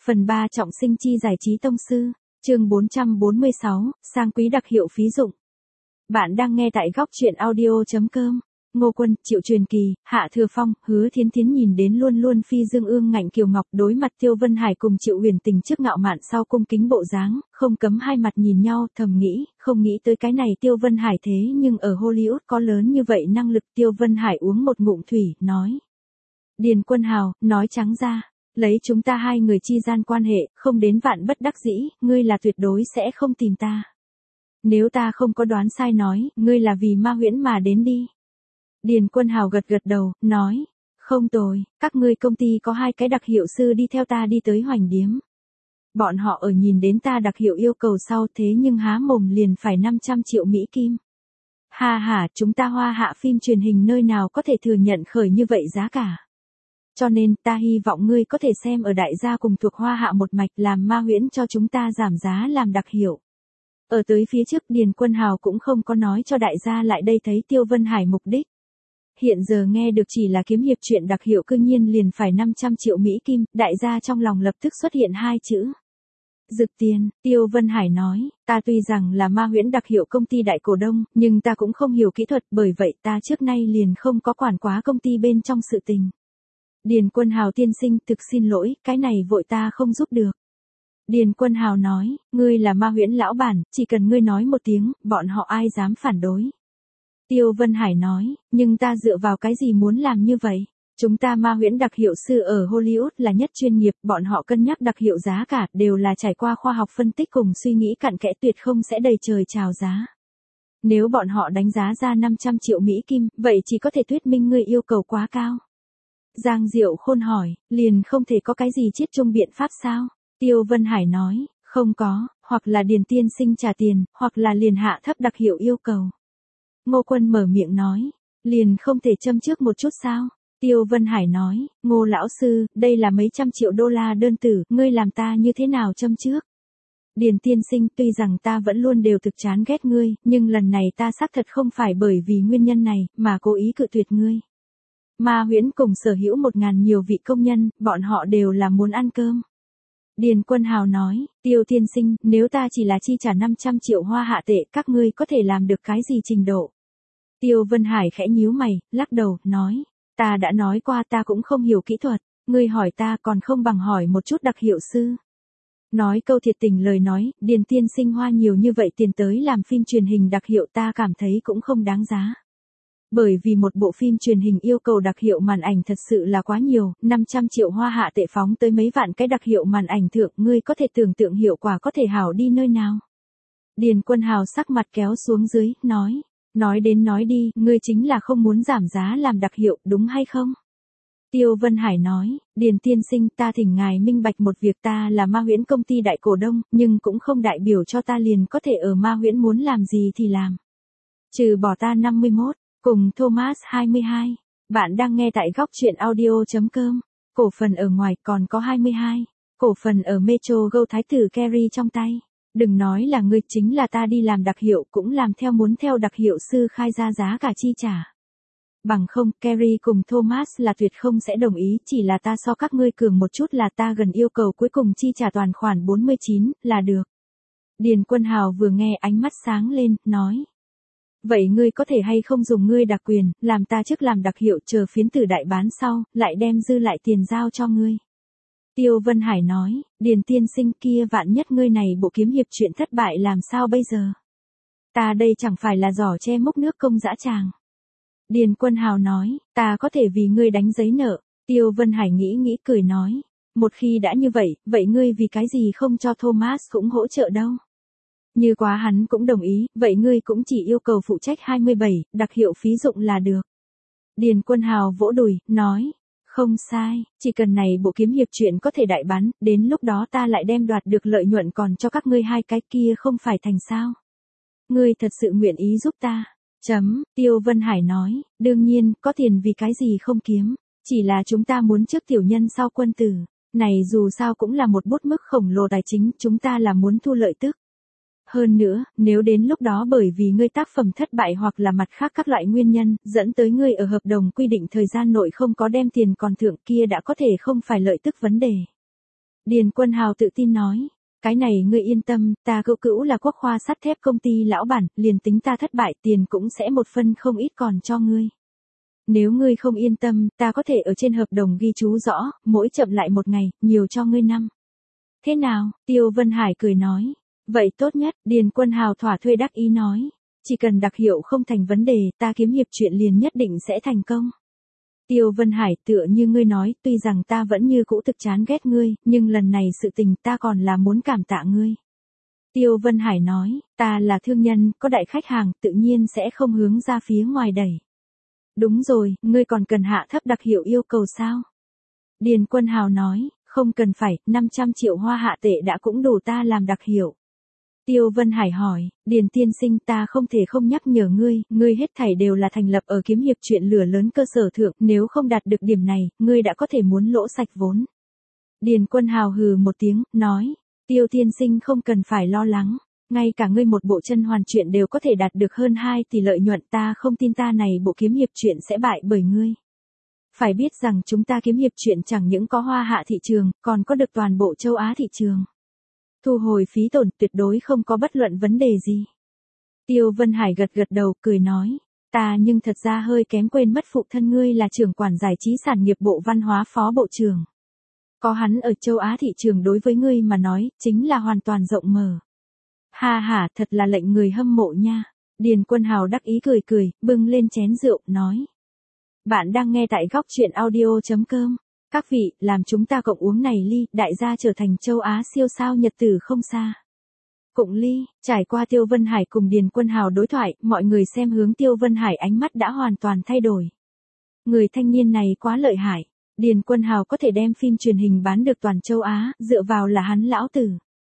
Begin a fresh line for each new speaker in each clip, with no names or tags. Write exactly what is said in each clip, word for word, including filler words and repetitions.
Phần ba trọng sinh chi giải trí tông sư, chương bốn trăm bốn mươi sáu, sang quý đặc hiệu phí dụng. Bạn đang nghe tại góc truyện audio.com. Ngô Quân, Triệu Truyền Kỳ, Hạ Thừa Phong, Hứa Thiến Thiến nhìn đến luôn luôn phi dương ương ngạnh kiều ngọc đối mặt Tiêu Vân Hải cùng Triệu Huyền Tình trước ngạo mạn sau cung kính bộ dáng, không cấm hai mặt nhìn nhau, thầm nghĩ, không nghĩ tới cái này Tiêu Vân Hải thế nhưng ở Hollywood có lớn như vậy năng lực. Tiêu Vân Hải uống một ngụm thủy, nói. Điền Quân Hào, nói trắng ra, lấy chúng ta hai người chi gian quan hệ, không đến vạn bất đắc dĩ, ngươi là tuyệt đối sẽ không tìm ta. Nếu ta không có đoán sai nói, ngươi là vì Ma Huyễn mà đến đi. Điền Quân Hào gật gật đầu, nói, không tồi, các ngươi công ty có hai cái đặc hiệu sư đi theo ta đi tới Hoành Điếm. Bọn họ ở nhìn đến ta đặc hiệu yêu cầu sau thế nhưng há mồm liền phải năm trăm triệu Mỹ Kim. Ha ha, chúng ta Hoa Hạ phim truyền hình nơi nào có thể thừa nhận khởi như vậy giá cả. Cho nên ta hy vọng ngươi có thể xem ở đại gia cùng thuộc Hoa Hạ một mạch làm Ma Huyễn cho chúng ta giảm giá làm đặc hiệu. Ở tới phía trước Điền Quân Hào cũng không có nói cho đại gia lại đây thấy Tiêu Vân Hải mục đích. Hiện giờ nghe được chỉ là kiếm hiệp chuyện đặc hiệu cư nhiên liền phải năm trăm triệu Mỹ Kim, đại gia trong lòng lập tức xuất hiện hai chữ. Dực tiền. Tiêu Vân Hải nói, ta tuy rằng là Ma Huyễn đặc hiệu công ty đại cổ đông, nhưng ta cũng không hiểu kỹ thuật, bởi vậy ta trước nay liền không có quản quá công ty bên trong sự tình. Điền Quân Hào tiên sinh, thực xin lỗi, cái này vội ta không giúp được. Điền Quân Hào nói, ngươi là Ma Huyễn lão bản, chỉ cần ngươi nói một tiếng, bọn họ ai dám phản đối. Tiêu Vân Hải nói, nhưng ta dựa vào cái gì muốn làm như vậy? Chúng ta Ma Huyễn đặc hiệu sư ở Hollywood là nhất chuyên nghiệp, bọn họ cân nhắc đặc hiệu giá cả đều là trải qua khoa học phân tích cùng suy nghĩ cặn kẽ, tuyệt không sẽ đầy trời chào giá. Nếu bọn họ đánh giá ra năm trăm triệu Mỹ Kim, vậy chỉ có thể thuyết minh ngươi yêu cầu quá cao. Giang Diệu Khôn hỏi, liền không thể có cái gì chiết chung biện pháp sao? Tiêu Vân Hải nói, không có, hoặc là Điền tiên sinh trả tiền, hoặc là liền hạ thấp đặc hiệu yêu cầu. Ngô Quân mở miệng nói, liền không thể châm trước một chút sao? Tiêu Vân Hải nói, Ngô lão sư, đây là mấy trăm triệu đô la đơn tử, ngươi làm ta như thế nào châm trước? Điền tiên sinh, tuy rằng ta vẫn luôn đều thực chán ghét ngươi, nhưng lần này ta xác thật không phải bởi vì nguyên nhân này, mà cố ý cự tuyệt ngươi. Ma Huyễn cùng sở hữu một ngàn nhiều vị công nhân, bọn họ đều là muốn ăn cơm. Điền Quân Hào nói, Tiêu tiên sinh, nếu ta chỉ là chi trả năm trăm triệu Hoa Hạ tệ, các ngươi có thể làm được cái gì trình độ? Tiêu Vân Hải khẽ nhíu mày, lắc đầu, nói, ta đã nói qua ta cũng không hiểu kỹ thuật, ngươi hỏi ta còn không bằng hỏi một chút đặc hiệu sư. Nói câu thiệt tình lời nói, Điền tiên sinh hoa nhiều như vậy tiền tới làm phim truyền hình đặc hiệu ta cảm thấy cũng không đáng giá. Bởi vì một bộ phim truyền hình yêu cầu đặc hiệu màn ảnh thật sự là quá nhiều, năm trăm triệu Hoa Hạ tệ phóng tới mấy vạn cái đặc hiệu màn ảnh thượng, ngươi có thể tưởng tượng hiệu quả có thể hảo đi nơi nào. Điền Quân Hào sắc mặt kéo xuống dưới, nói, nói đến nói đi, ngươi chính là không muốn giảm giá làm đặc hiệu, đúng hay không? Tiêu Vân Hải nói, Điền tiên sinh, ta thỉnh ngài minh bạch một việc, ta là Ma Huyễn công ty đại cổ đông, nhưng cũng không đại biểu cho ta liền có thể ở Ma Huyễn muốn làm gì thì làm. Trừ bỏ ta năm mươi mốt. Cùng Thomas hai mươi hai, bạn đang nghe tại góc truyện audio.com, cổ phần ở ngoài còn có hai mươi hai, cổ phần ở Metro Gold thái tử Kerry trong tay. Đừng nói là ngươi, chính là ta đi làm đặc hiệu cũng làm theo muốn theo đặc hiệu sư khai ra giá cả chi trả. Bằng không, Kerry cùng Thomas là tuyệt không sẽ đồng ý, chỉ là ta so các ngươi cường một chút là ta gần yêu cầu cuối cùng chi trả toàn khoản bốn mươi chín, là được. Điền Quân Hào vừa nghe ánh mắt sáng lên, nói. Vậy ngươi có thể hay không dùng ngươi đặc quyền, làm ta trước làm đặc hiệu chờ phiến tử đại bán sau, lại đem dư lại tiền giao cho ngươi. Tiêu Vân Hải nói, Điền tiên sinh kia vạn nhất ngươi này bộ kiếm hiệp chuyện thất bại làm sao bây giờ? Ta đây chẳng phải là giỏ che múc nước công dã tràng. Điền Quân Hào nói, ta có thể vì ngươi đánh giấy nợ. Tiêu Vân Hải nghĩ nghĩ cười nói, một khi đã như vậy, vậy ngươi vì cái gì không cho Thomas cũng hỗ trợ đâu? Như quá hắn cũng đồng ý, vậy ngươi cũng chỉ yêu cầu phụ trách hai mươi bảy, đặc hiệu phí dụng là được. Điền Quân Hào vỗ đùi, nói, không sai, chỉ cần này bộ kiếm hiệp chuyện có thể đại bán, đến lúc đó ta lại đem đoạt được lợi nhuận còn cho các ngươi hai cái kia không phải thành sao. Ngươi thật sự nguyện ý giúp ta. Chấm, Tiêu Vân Hải nói, đương nhiên, có tiền vì cái gì không kiếm, chỉ là chúng ta muốn trước tiểu nhân sau quân tử, này dù sao cũng là một bút mức khổng lồ tài chính, chúng ta là muốn thu lợi tức. Hơn nữa, nếu đến lúc đó bởi vì ngươi tác phẩm thất bại hoặc là mặt khác các loại nguyên nhân, dẫn tới ngươi ở hợp đồng quy định thời gian nội không có đem tiền còn thưởng kia đã có thể không phải lợi tức vấn đề. Điền Quân Hào tự tin nói. Cái này ngươi yên tâm, ta cữu cữu là quốc khoa sắt thép công ty lão bản, liền tính ta thất bại tiền cũng sẽ một phân không ít còn cho ngươi. Nếu ngươi không yên tâm, ta có thể ở trên hợp đồng ghi chú rõ, mỗi chậm lại một ngày, nhiều cho ngươi năm. Thế nào? Tiêu Vân Hải cười nói. Vậy tốt nhất, Điền Quân Hào thỏa thuê đắc ý nói. Chỉ cần đặc hiệu không thành vấn đề, ta kiếm hiệp chuyện liền nhất định sẽ thành công. Tiêu Vân Hải, tựa như ngươi nói, tuy rằng ta vẫn như cũ thực chán ghét ngươi, nhưng lần này sự tình ta còn là muốn cảm tạ ngươi. Tiêu Vân Hải nói, ta là thương nhân, có đại khách hàng, tự nhiên sẽ không hướng ra phía ngoài đẩy. Đúng rồi, ngươi còn cần hạ thấp đặc hiệu yêu cầu sao? Điền Quân Hào nói, không cần phải, năm trăm triệu hoa hạ tệ đã cũng đủ ta làm đặc hiệu. Tiêu Vân Hải hỏi, Điền tiên sinh ta không thể không nhắc nhở ngươi, ngươi hết thảy đều là thành lập ở kiếm hiệp chuyện lửa lớn cơ sở thượng, nếu không đạt được điểm này, ngươi đã có thể muốn lỗ sạch vốn. Điền Quân Hào hừ một tiếng, nói, Tiêu tiên sinh không cần phải lo lắng, ngay cả ngươi một bộ chân hoàn chuyện đều có thể đạt được hơn hai tỷ lợi nhuận, ta không tin ta này bộ kiếm hiệp chuyện sẽ bại bởi ngươi. Phải biết rằng chúng ta kiếm hiệp chuyện chẳng những có hoa hạ thị trường, còn có được toàn bộ châu Á thị trường. Thu hồi phí tổn tuyệt đối không có bất luận vấn đề gì. Tiêu Vân Hải gật gật đầu, cười nói, ta nhưng thật ra hơi kém quên mất phụ thân ngươi là trưởng quản giải trí sản nghiệp bộ văn hóa phó bộ trưởng. Có hắn ở châu Á thị trường đối với ngươi mà nói, chính là hoàn toàn rộng mở. Ha ha, thật là lệnh người hâm mộ nha. Điền Quân Hào đắc ý cười cười, bưng lên chén rượu, nói. Bạn đang nghe tại góc chuyện audio chấm com. Các vị, làm chúng ta cộng uống này ly, đại gia trở thành châu Á siêu sao nhật tử không xa. Cụng ly, trải qua Tiêu Vân Hải cùng Điền Quân Hào đối thoại, mọi người xem hướng Tiêu Vân Hải ánh mắt đã hoàn toàn thay đổi. Người thanh niên này quá lợi hại. Điền Quân Hào có thể đem phim truyền hình bán được toàn châu Á, dựa vào là hắn lão tử.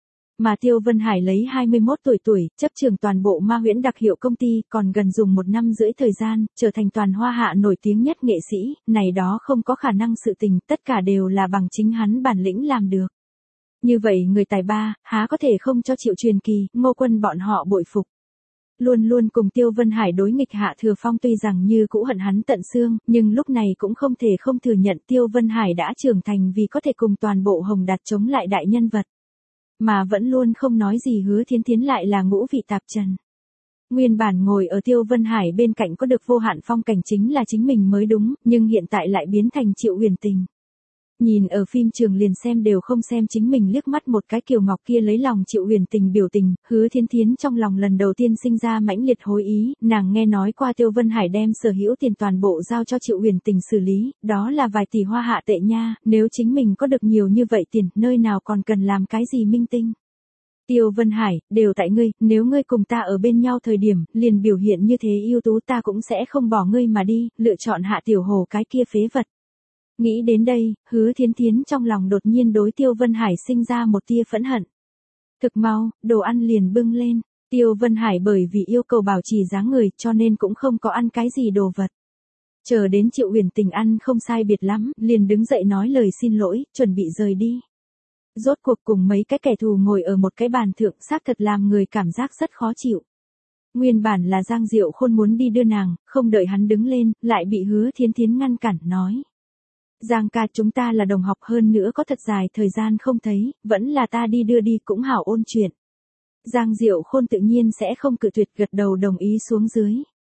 Mà Tiêu Vân Hải lấy hai mươi mốt tuổi tuổi, chấp trường toàn bộ Ma Huyễn đặc hiệu công ty, còn gần dùng một năm rưỡi thời gian, trở thành toàn hoa hạ nổi tiếng nhất nghệ sĩ, này đó không có khả năng sự tình, tất cả đều là bằng chính hắn bản lĩnh làm được. Như vậy người tài ba, há có thể không cho Triệu Truyền Kỳ, Ngô Quân bọn họ bội phục. Luôn luôn cùng Tiêu Vân Hải đối nghịch Hạ Thừa Phong tuy rằng như cũ hận hắn tận xương, nhưng lúc này cũng không thể không thừa nhận Tiêu Vân Hải đã trưởng thành vì có thể cùng toàn bộ Hồng Đạt chống lại đại nhân vật. Mà vẫn luôn không nói gì Hứa Thiến Thiến lại là ngũ vị tạp trần. Nguyên bản ngồi ở Tiêu Vân Hải bên cạnh có được vô hạn phong cảnh chính là chính mình mới đúng, nhưng hiện tại lại biến thành Triệu Huyền Tình. Nhìn ở phim trường liền xem đều không xem chính mình liếc mắt một cái Kiều Ngọc kia lấy lòng Triệu Huyền Tình biểu tình, Hứa Thiến Thiến trong lòng lần đầu tiên sinh ra mãnh liệt hối ý, nàng nghe nói qua Tiêu Vân Hải đem sở hữu tiền toàn bộ giao cho Triệu Huyền Tình xử lý, đó là vài tỷ hoa hạ tệ nha, nếu chính mình có được nhiều như vậy tiền, nơi nào còn cần làm cái gì minh tinh. Tiêu Vân Hải, đều tại ngươi, nếu ngươi cùng ta ở bên nhau thời điểm, liền biểu hiện như thế ưu tú ta cũng sẽ không bỏ ngươi mà đi, lựa chọn Hạ Tiểu Hồ cái kia phế vật. Nghĩ đến đây, Hứa Thiến Thiến trong lòng đột nhiên đối Tiêu Vân Hải sinh ra một tia phẫn hận. Thực mau, đồ ăn liền bưng lên, Tiêu Vân Hải bởi vì yêu cầu bảo trì dáng người cho nên cũng không có ăn cái gì đồ vật. Chờ đến Triệu Huyền Tình ăn không sai biệt lắm, liền đứng dậy nói lời xin lỗi, chuẩn bị rời đi. Rốt cuộc cùng mấy cái kẻ thù ngồi ở một cái bàn thượng xác thật làm người cảm giác rất khó chịu. Nguyên bản là Giang Diệu Khôn muốn đi đưa nàng, không đợi hắn đứng lên, lại bị Hứa Thiến Thiến ngăn cản nói. Giang ca chúng ta là đồng học hơn nữa có thật dài thời gian không thấy, vẫn là ta đi đưa đi cũng hảo ôn chuyện. Giang Diệu Khôn tự nhiên sẽ không cự tuyệt gật đầu đồng ý xuống dưới.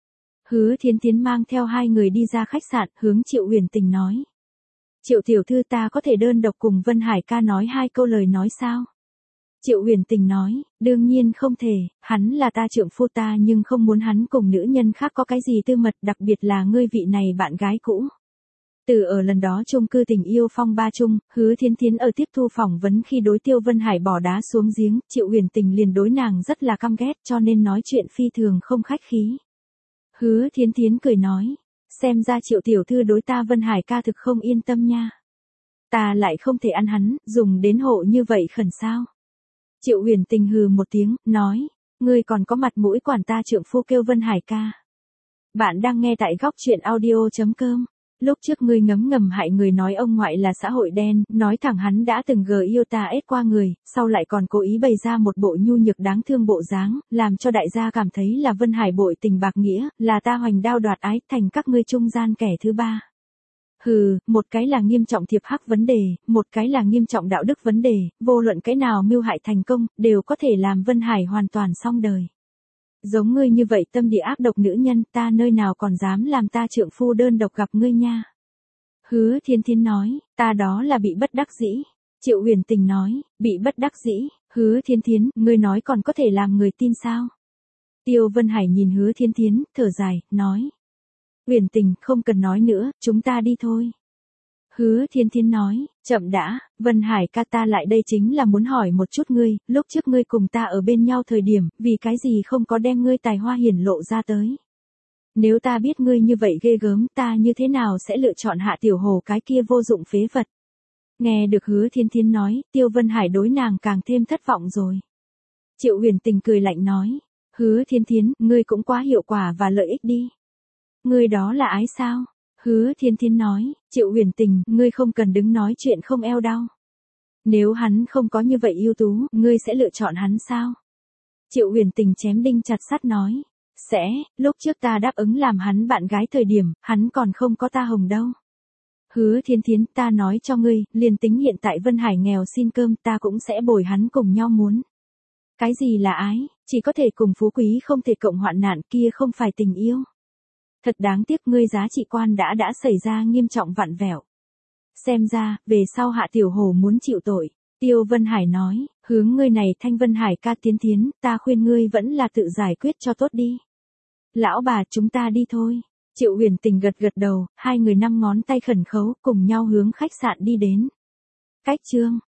Hứa Thiến Thiến mang theo hai người đi ra khách sạn hướng Triệu Huyền Tình nói. Triệu tiểu thư ta có thể đơn độc cùng Vân Hải ca nói hai câu lời nói sao? Triệu Huyền Tình nói, đương nhiên không thể, hắn là ta trượng phu ta nhưng không muốn hắn cùng nữ nhân khác có cái gì tư mật đặc biệt là ngươi vị này bạn gái cũ. Từ ở lần đó chung cư tình yêu phong ba chung, Hứa Thiến Thiến ở tiếp thu phỏng vấn khi đối Tiêu Vân Hải bỏ đá xuống giếng, Triệu Huyền Tình liền đối nàng rất là căm ghét cho nên nói chuyện phi thường không khách khí. Hứa Thiến Thiến cười nói, xem ra Triệu tiểu thư đối ta Vân Hải ca thực không yên tâm nha. Ta lại không thể ăn hắn, dùng đến hộ như vậy khẩn sao. Triệu Huyền Tình hừ một tiếng, nói, ngươi còn có mặt mũi quản ta trượng phu kêu Vân Hải ca. Bạn đang nghe tại góc chuyện audio chấm com. Lúc trước ngươi ngấm ngầm hại người nói ông ngoại là xã hội đen, nói thẳng hắn đã từng gờ yêu ta ết qua người, sau lại còn cố ý bày ra một bộ nhu nhược đáng thương bộ dáng, làm cho đại gia cảm thấy là Vân Hải bội tình bạc nghĩa, là ta hoành đao đoạt ái thành các ngươi trung gian kẻ thứ ba. Hừ, một cái là nghiêm trọng thiệp hắc vấn đề, một cái là nghiêm trọng đạo đức vấn đề, vô luận cái nào mưu hại thành công, đều có thể làm Vân Hải hoàn toàn xong đời. Giống ngươi như vậy tâm địa ác độc nữ nhân, ta nơi nào còn dám làm ta trượng phu đơn độc gặp ngươi nha. Hứa Thiên Thiến nói, ta đó là bị bất đắc dĩ. Triệu Huyền Tình nói, bị bất đắc dĩ, Hứa Thiên Thiến, ngươi nói còn có thể làm người tin sao? Tiêu Vân Hải nhìn Hứa Thiên Thiến, thở dài, nói. Huyền Tình, không cần nói nữa, chúng ta đi thôi. Hứa Thiên Thiến nói, chậm đã, Vân Hải ca, ta lại đây chính là muốn hỏi một chút ngươi, lúc trước ngươi cùng ta ở bên nhau thời điểm, vì cái gì không có đem ngươi tài hoa hiển lộ ra tới. Nếu ta biết ngươi như vậy ghê gớm, ta như thế nào sẽ lựa chọn Hạ Tiểu Hồ cái kia vô dụng phế vật. Nghe được Hứa Thiên Thiến nói, Tiêu Vân Hải đối nàng càng thêm thất vọng rồi. Triệu Huyền Tình cười lạnh nói, Hứa Thiên Thiến, ngươi cũng quá hiệu quả và lợi ích đi. Ngươi đó là ái sao? Hứa Thiên Thiến nói, Triệu Huyền Tình, ngươi không cần đứng nói chuyện không eo đau. Nếu hắn không có như vậy ưu tú, ngươi sẽ lựa chọn hắn sao? Triệu Huyền Tình chém đinh chặt sắt nói, sẽ, lúc trước ta đáp ứng làm hắn bạn gái thời điểm, hắn còn không có ta hồng đâu. Hứa Thiên Thiến, ta nói cho ngươi, liền tính hiện tại Vân Hải nghèo xin cơm, ta cũng sẽ bồi hắn cùng nhau muốn. Cái gì là ái, chỉ có thể cùng phú quý không thể cộng hoạn nạn, kia không phải tình yêu. Thật đáng tiếc ngươi giá trị quan đã đã xảy ra nghiêm trọng vặn vẹo. Xem ra, về sau Hạ Tiểu Hồ muốn chịu tội. Tiêu Vân Hải nói, hướng ngươi này Thanh Vân Hải ca Tiến Thiến, ta khuyên ngươi vẫn là tự giải quyết cho tốt đi. Lão bà, chúng ta đi thôi. Triệu Huyền Tình gật gật đầu, hai người năm ngón tay khẩn khấu cùng nhau hướng khách sạn đi đến. Cách chương